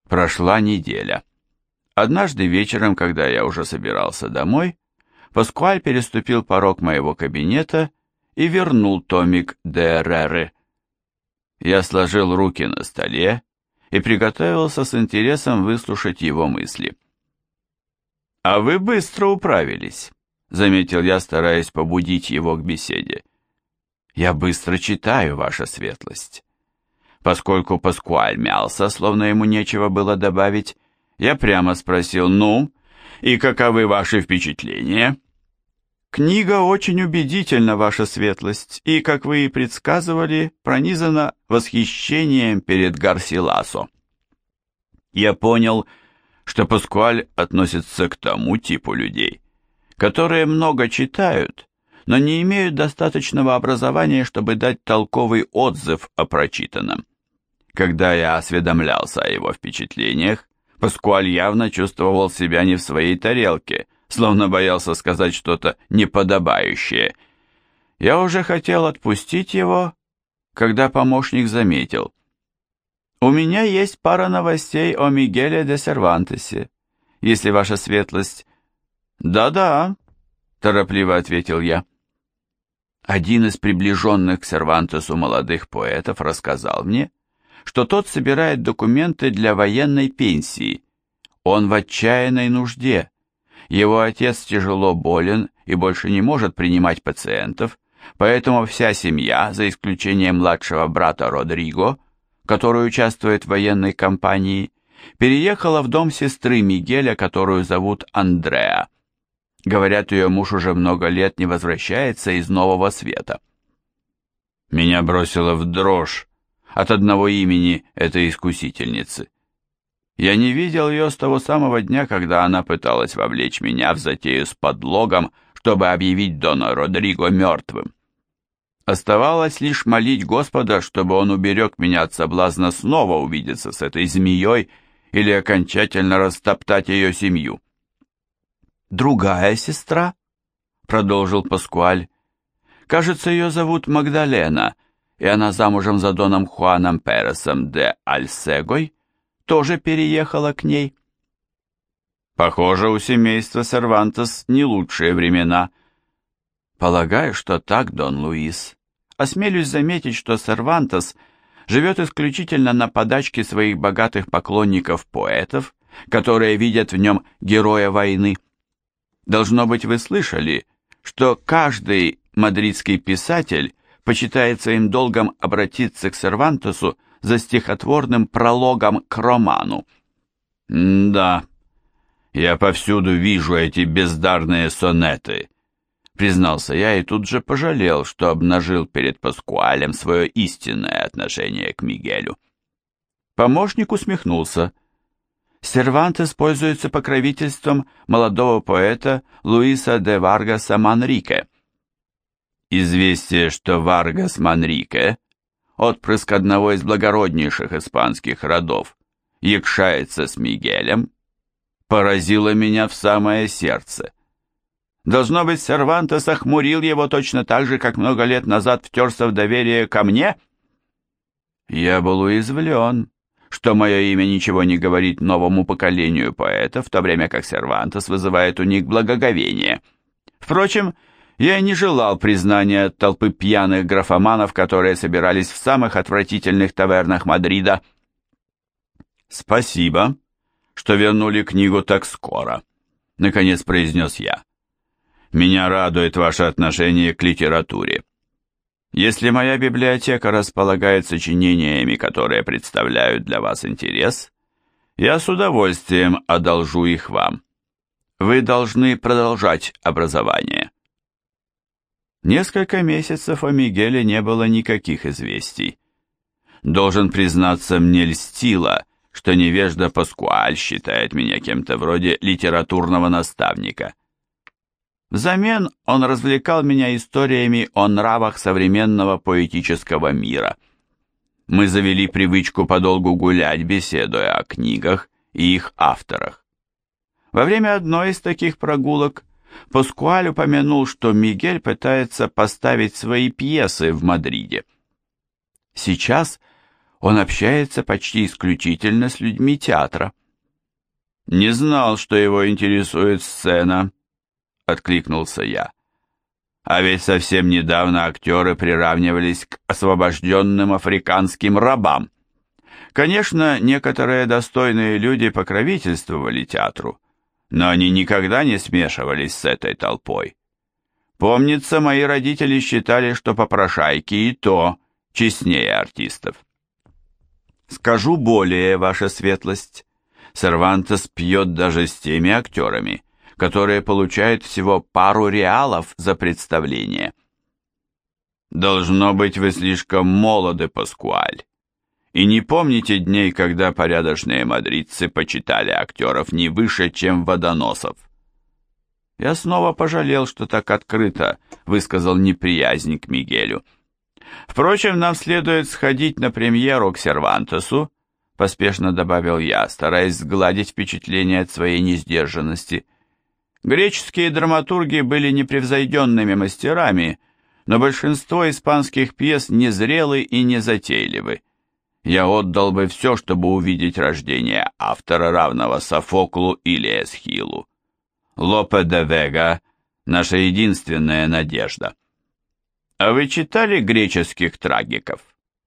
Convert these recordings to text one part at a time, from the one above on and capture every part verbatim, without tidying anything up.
Прошла неделя. Однажды вечером, когда я уже собирался домой, Паскуаль переступил порог моего кабинета и вернул томик де Реры. Я сложил руки на столе и приготовился с интересом выслушать его мысли. «А вы быстро управились», — заметил я, стараясь побудить его к беседе. «Я быстро читаю, ваша светлость». Поскольку Паскуаль мялся, словно ему нечего было добавить, я прямо спросил: «Ну, и каковы ваши впечатления?» «Книга очень убедительна, ваша светлость, и, как вы и предсказывали, пронизана восхищением перед Гарсиласо». Я понял, что Паскуаль относится к тому типу людей, которые много читают, но не имеют достаточного образования, чтобы дать толковый отзыв о прочитанном. Когда я осведомлялся о его впечатлениях, Паскуаль явно чувствовал себя не в своей тарелке, словно боялся сказать что-то неподобающее. Я уже хотел отпустить его, когда помощник заметил: «У меня есть пара новостей о Мигеле де Сервантесе, если ваша светлость...» «Да-да», — торопливо ответил я. Один из приближенных к Сервантесу молодых поэтов рассказал мне, что тот собирает документы для военной пенсии. Он в отчаянной нужде. Его отец тяжело болен и больше не может принимать пациентов, поэтому вся семья, за исключением младшего брата Родриго, который участвует в военной кампании, переехала в дом сестры Мигеля, которую зовут Андреа. Говорят, ее муж уже много лет не возвращается из Нового Света. Меня бросило в дрожь от одного имени этой искусительницы. Я не видел ее с того самого дня, когда она пыталась вовлечь меня в затею с подлогом, чтобы объявить Дона Родриго мертвым. Оставалось лишь молить Господа, чтобы он уберег меня от соблазна снова увидеться с этой змеей или окончательно растоптать ее семью. «Другая сестра?» — продолжил Паскуаль. «Кажется, ее зовут Магдалена, и она замужем за доном Хуаном Пересом де Альсегой, тоже переехала к ней». «Похоже, у семейства Сервантес не лучшие времена». «Полагаю, что так, Дон Луис. Осмелюсь заметить, что Сервантес живет исключительно на подачке своих богатых поклонников-поэтов, которые видят в нем героя войны. Должно быть, вы слышали, что каждый мадридский писатель почитает своим долгом обратиться к Сервантесу за стихотворным прологом к роману». «Да, я повсюду вижу эти бездарные сонеты», — признался я и тут же пожалел, что обнажил перед Паскуалем свое истинное отношение к Мигелю. Помощник усмехнулся. «Сервантес пользуется покровительством молодого поэта Луиса де Варгаса Манрике». Известие, что Варгас Манрике, отпрыск одного из благороднейших испанских родов, якшается с Мигелем, поразило меня в самое сердце. Должно быть, Сервантес охмурил его точно так же, как много лет назад втерся в доверие ко мне? Я был уязвлен, что мое имя ничего не говорит новому поколению поэтов, в то время как Сервантес вызывает у них благоговение. Впрочем, я не желал признания от толпы пьяных графоманов, которые собирались в самых отвратительных тавернах Мадрида. «Спасибо, что вернули книгу так скоро», — наконец произнес я. «Меня радует ваше отношение к литературе. Если моя библиотека располагает сочинениями, которые представляют для вас интерес, я с удовольствием одолжу их вам. Вы должны продолжать образование». Несколько месяцев о Мигеле не было никаких известий. Должен признаться, мне льстило, что невежда Паскуаль считает меня кем-то вроде литературного наставника. Взамен он развлекал меня историями о нравах современного поэтического мира. Мы завели привычку подолгу гулять, беседуя о книгах и их авторах. Во время одной из таких прогулок Паскуаль упомянул, что Мигель пытается поставить свои пьесы в Мадриде. Сейчас он общается почти исключительно с людьми театра. «Не знал, что его интересует сцена», — откликнулся я. «А ведь совсем недавно актеры приравнивались к освобожденным африканским рабам. Конечно, некоторые достойные люди покровительствовали театру, но они никогда не смешивались с этой толпой. Помнится, мои родители считали, что попрошайки и то честнее артистов». «Скажу более, ваша светлость, Сервантес пьет даже с теми актерами, которые получают всего пару реалов за представление». «Должно быть, вы слишком молоды, Паскуаль, и не помните дней, когда порядочные мадридцы почитали актеров не выше, чем водоносов». Я снова пожалел, что так открыто высказал неприязнь к Мигелю. «Впрочем, нам следует сходить на премьеру к Сервантесу», поспешно добавил я, стараясь сгладить впечатление от своей несдержанности. Греческие драматурги были непревзойденными мастерами, но большинство испанских пьес незрелы и незатейливы. Я отдал бы все, чтобы увидеть рождение автора, равного Софоклу или Эсхилу. Лопе де Вега — наша единственная надежда. А вы читали греческих трагиков?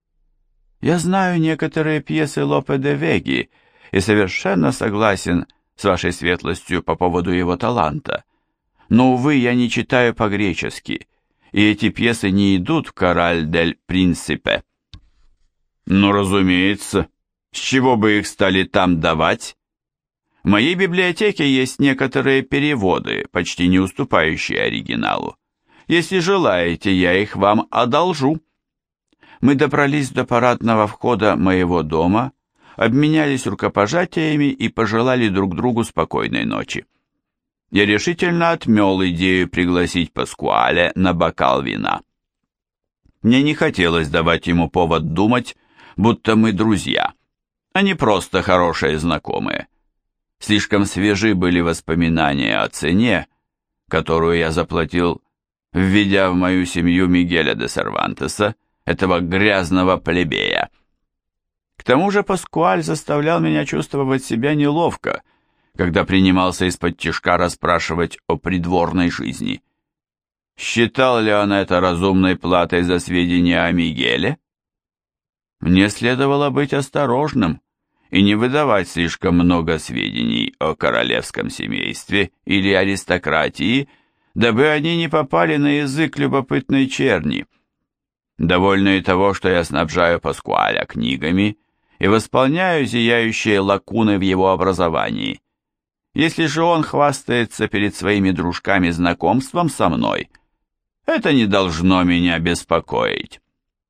Я знаю некоторые пьесы Лопе де Веги и совершенно согласен с вашей светлостью по поводу его таланта. Но, увы, я не читаю по-гречески, и эти пьесы не идут в «Кораль дель Принципе». Ну, разумеется, с чего бы их стали там давать? В моей библиотеке есть некоторые переводы, почти не уступающие оригиналу. Если желаете, я их вам одолжу. Мы добрались до парадного входа моего дома, обменялись рукопожатиями и пожелали друг другу спокойной ночи. Я решительно отмел идею пригласить Паскуаля на бокал вина. Мне не хотелось давать ему повод думать, будто мы друзья, а не просто хорошие знакомые. Слишком свежи были воспоминания о цене, которую я заплатил, введя в мою семью Мигеля де Сервантеса, этого грязного плебея. К тому же Паскуаль заставлял меня чувствовать себя неловко, когда принимался из-под тишка расспрашивать о придворной жизни. Считал ли он это разумной платой за сведения о Мигеле? Мне следовало быть осторожным и не выдавать слишком много сведений о королевском семействе или аристократии, дабы они не попали на язык любопытной черни. Довольно и того, что я снабжаю Паскуаля книгами и восполняю зияющие лакуны в его образовании. Если же он хвастается перед своими дружками знакомством со мной, это не должно меня беспокоить.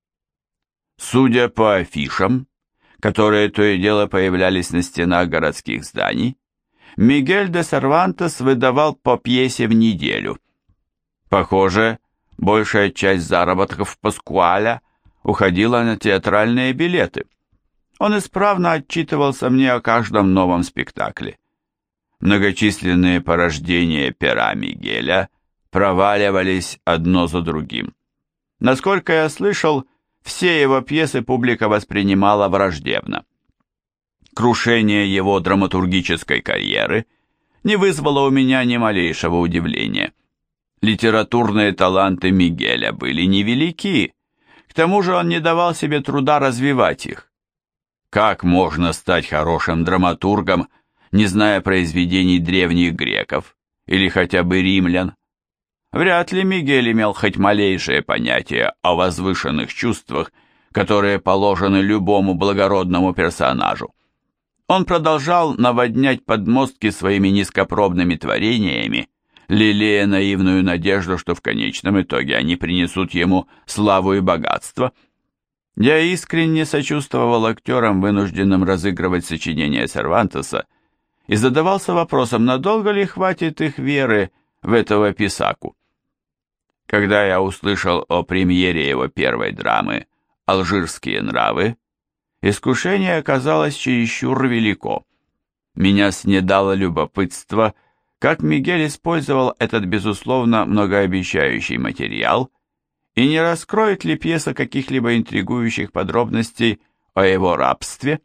Судя по афишам, которые то и дело появлялись на стенах городских зданий, Мигель де Сервантес выдавал по пьесе в неделю. Похоже, большая часть заработков Паскуаля уходила на театральные билеты. Он исправно отчитывался мне о каждом новом спектакле. Многочисленные порождения пера Мигеля проваливались одно за другим. Насколько я слышал, все его пьесы публика воспринимала враждебно. Крушение его драматургической карьеры не вызвало у меня ни малейшего удивления. Литературные таланты Мигеля были невелики, к тому же он не давал себе труда развивать их. Как можно стать хорошим драматургом, не зная произведений древних греков или хотя бы римлян? Вряд ли Мигель имел хоть малейшее понятие о возвышенных чувствах, которые положены любому благородному персонажу. Он продолжал наводнять подмостки своими низкопробными творениями, лелея наивную надежду, что в конечном итоге они принесут ему славу и богатство. Я искренне сочувствовал актерам, вынужденным разыгрывать сочинения Сервантеса, и задавался вопросом, надолго ли хватит их веры в этого писаку. Когда я услышал о премьере его первой драмы «Алжирские нравы», искушение оказалось чересчур велико. Меня снедало любопытство, как Мигель использовал этот, безусловно, многообещающий материал, и не раскроет ли пьеса каких-либо интригующих подробностей о его рабстве?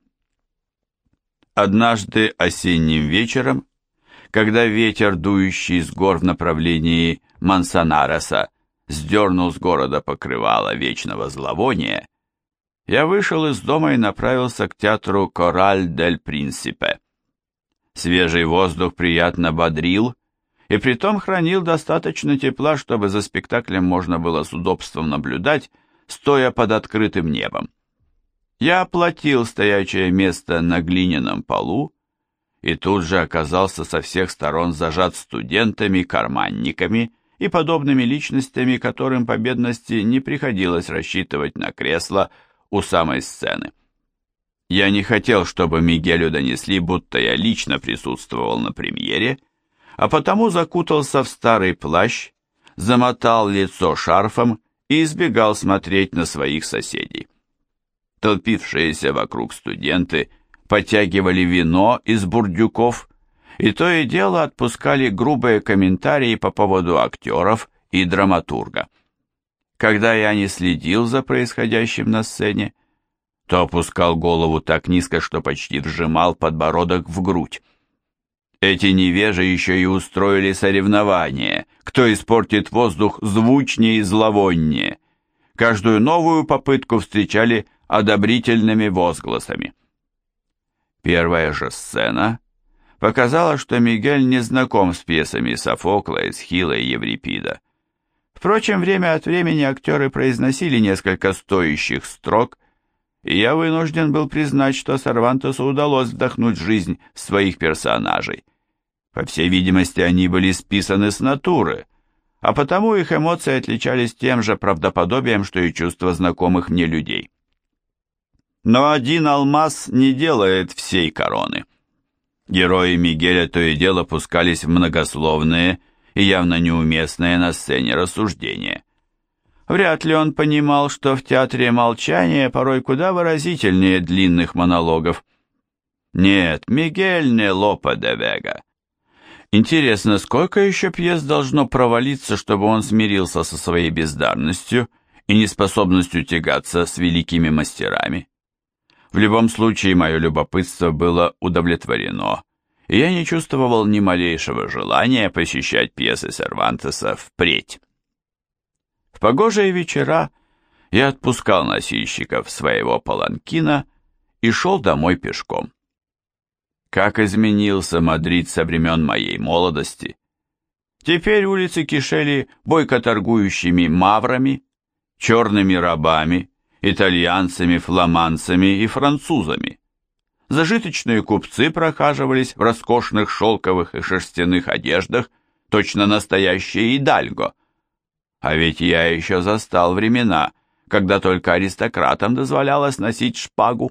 Однажды осенним вечером, когда ветер, дующий с гор в направлении Мансанареса, сдернул с города покрывало вечного зловония, я вышел из дома и направился к театру «Кораль дель Принципе». Свежий воздух приятно бодрил, и притом хранил достаточно тепла, чтобы за спектаклем можно было с удобством наблюдать, стоя под открытым небом. Я оплатил стоячее место на глиняном полу и тут же оказался со всех сторон зажат студентами, карманниками и подобными личностями, которым по бедности не приходилось рассчитывать на кресло у самой сцены. Я не хотел, чтобы Мигелю донесли, будто я лично присутствовал на премьере, а потому закутался в старый плащ, замотал лицо шарфом и избегал смотреть на своих соседей. Толпившиеся вокруг студенты подтягивали вино из бурдюков и то и дело отпускали грубые комментарии по поводу актеров и драматурга. Когда я не следил за происходящим на сцене, то опускал голову так низко, что почти вжимал подбородок в грудь. Эти невежи еще и устроили соревнование, кто испортит воздух звучнее и зловоннее. Каждую новую попытку встречали одобрительными возгласами. Первая же сцена показала, что Мигель не знаком с пьесами Софокла, Эсхила и Еврипида. Впрочем, время от времени актеры произносили несколько стоящих строк, и я вынужден был признать, что Сервантесу удалось вдохнуть жизнь в своих персонажей. По всей видимости, они были списаны с натуры, а потому их эмоции отличались тем же правдоподобием, что и чувства знакомых мне людей. Но один алмаз не делает всей короны. Герои Мигеля то и дело пускались в многословные и явно неуместные на сцене рассуждения. Вряд ли он понимал, что в театре молчания порой куда выразительнее длинных монологов. Нет, Мигель не Лопе де Вега. Интересно, сколько еще пьес должно провалиться, чтобы он смирился со своей бездарностью и неспособностью тягаться с великими мастерами? В любом случае, мое любопытство было удовлетворено, и я не чувствовал ни малейшего желания посещать пьесы Сервантеса впредь. В погожие вечера я отпускал носильщиков своего паланкина и шел домой пешком. Как изменился Мадрид со времен моей молодости! Теперь улицы кишели бойко торгующими маврами, черными рабами, итальянцами, фламандцами и французами. Зажиточные купцы прохаживались в роскошных шелковых и шерстяных одеждах, точно настоящие идальго. А ведь я еще застал времена, когда только аристократам дозволялось носить шпагу.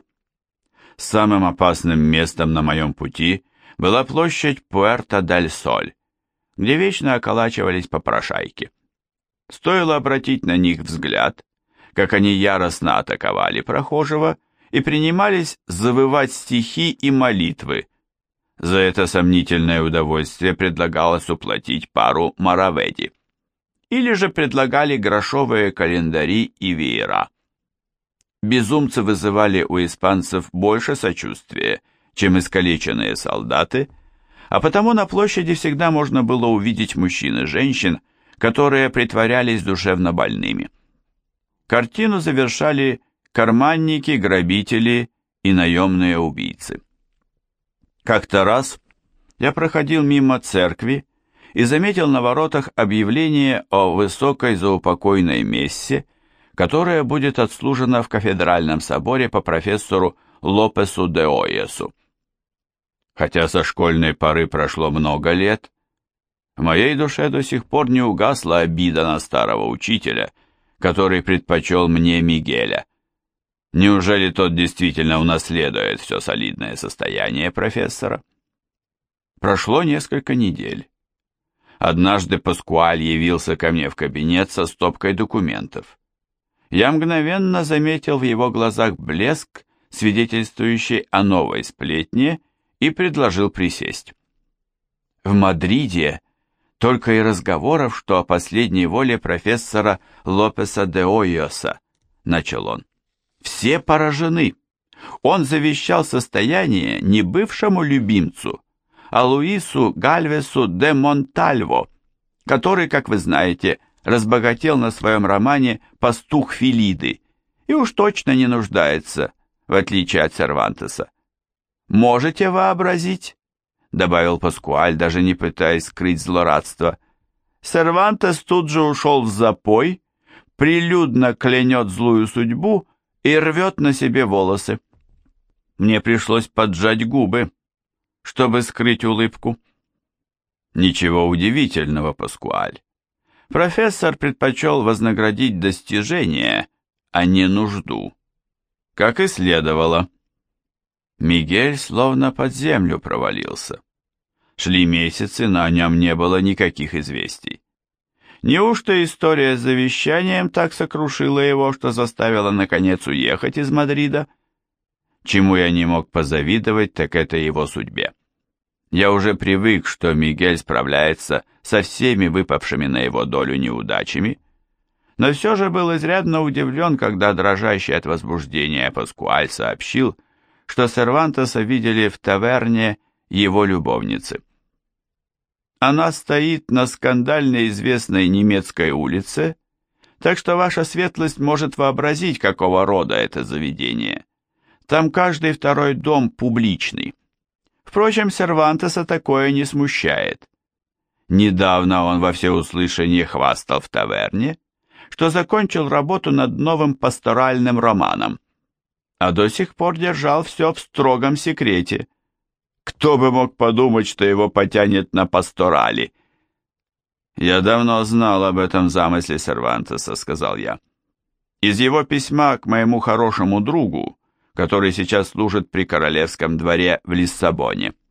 Самым опасным местом на моем пути была площадь Пуэрто-дель-Соль, где вечно околачивались попрошайки. Стоило обратить на них взгляд, как они яростно атаковали прохожего и принимались завывать стихи и молитвы. За это сомнительное удовольствие предлагалось уплатить пару мараведи. Или же предлагали грошовые календари и веера. Безумцы вызывали у испанцев больше сочувствия, чем искалеченные солдаты, а потому на площади всегда можно было увидеть мужчин и женщин, которые притворялись душевно больными. Картину завершали карманники, грабители и наемные убийцы. Как-то раз я проходил мимо церкви и заметил на воротах объявление о высокой заупокойной мессе, которая будет отслужена в кафедральном соборе по профессору Лопесу де Ойесу. Хотя со школьной поры прошло много лет, в моей душе до сих пор не угасла обида на старого учителя, который предпочел мне Мигеля. Неужели тот действительно унаследует все солидное состояние профессора? Прошло несколько недель. Однажды Паскуаль явился ко мне в кабинет со стопкой документов. Я мгновенно заметил в его глазах блеск, свидетельствующий о новой сплетне, и предложил присесть. В Мадриде только и разговоров, что о последней воле профессора Лопеса де Ойоса, начал он. Все поражены. Он завещал состояние не бывшему любимцу, а Луису Гальвесу де Монтальво, который, как вы знаете, разбогател на своем романе «Пастух Филиды» и уж точно не нуждается, в отличие от Сервантеса. «Можете вообразить?» — добавил Паскуаль, даже не пытаясь скрыть злорадство. «Сервантес тут же ушел в запой, прилюдно клянет злую судьбу и рвет на себе волосы. Мне пришлось поджать губы, чтобы скрыть улыбку». Ничего удивительного, Паскуаль. Профессор предпочел вознаградить достижение, а не нужду. Как и следовало. Мигель словно под землю провалился. Шли месяцы, но о нем не было никаких известий. Неужто история с завещанием так сокрушила его, что заставила наконец уехать из Мадрида? Чему я не мог позавидовать, так это его судьбе. Я уже привык, что Мигель справляется со всеми выпавшими на его долю неудачами, но все же был изрядно удивлен, когда дрожащий от возбуждения Паскуаль сообщил, что Сервантеса видели в таверне его любовницы. Она стоит на скандально известной немецкой улице, так что ваша светлость может вообразить, какого рода это заведение. Там каждый второй дом публичный. Впрочем, Сервантеса такое не смущает. Недавно он во всеуслышание хвастал в таверне, что закончил работу над новым пасторальным романом, а до сих пор держал все в строгом секрете. Кто бы мог подумать, что его потянет на пасторали? «Я давно знал об этом замысле Сервантеса», — сказал я. «Из его письма к моему хорошему другу, который сейчас служит при королевском дворе в Лиссабоне».